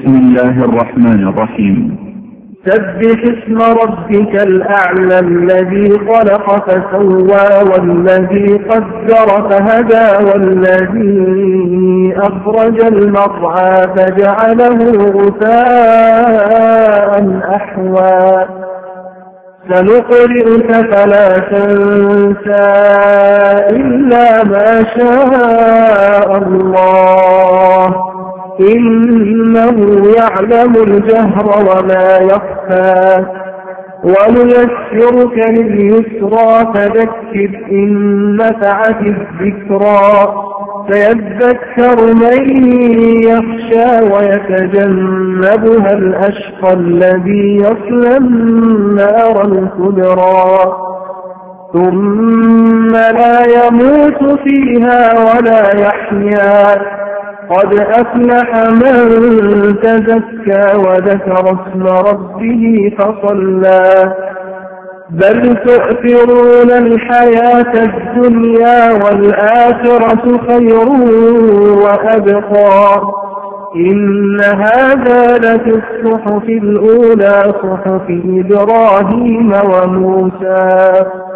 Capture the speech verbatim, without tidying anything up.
بسم الله الرحمن الرحيم. سبح اسم ربك الأعلى الذي خلق فسوى والذي قدر فهدى والذي أخرج المرعى فجعله غثاء أحوى سنقرئك فلا تنسى إلا ما شاء الله إنه يعلم الجهر وما يخفى ونيسرك لليسرى فذكر إن نفعت الذكرى سيذكر من يخشى ويتجنبها الأشقى الذي يصلى النار الكبرى ثم لا يموت فيها ولا يحيا قد أفلح من تزكى وذكر اسم ربه فصلى بل تؤثرون الحياة الدنيا والآخرة خير وأبقى إن هذا لفي الصحف الأولى صحف إبراهيم وموسى.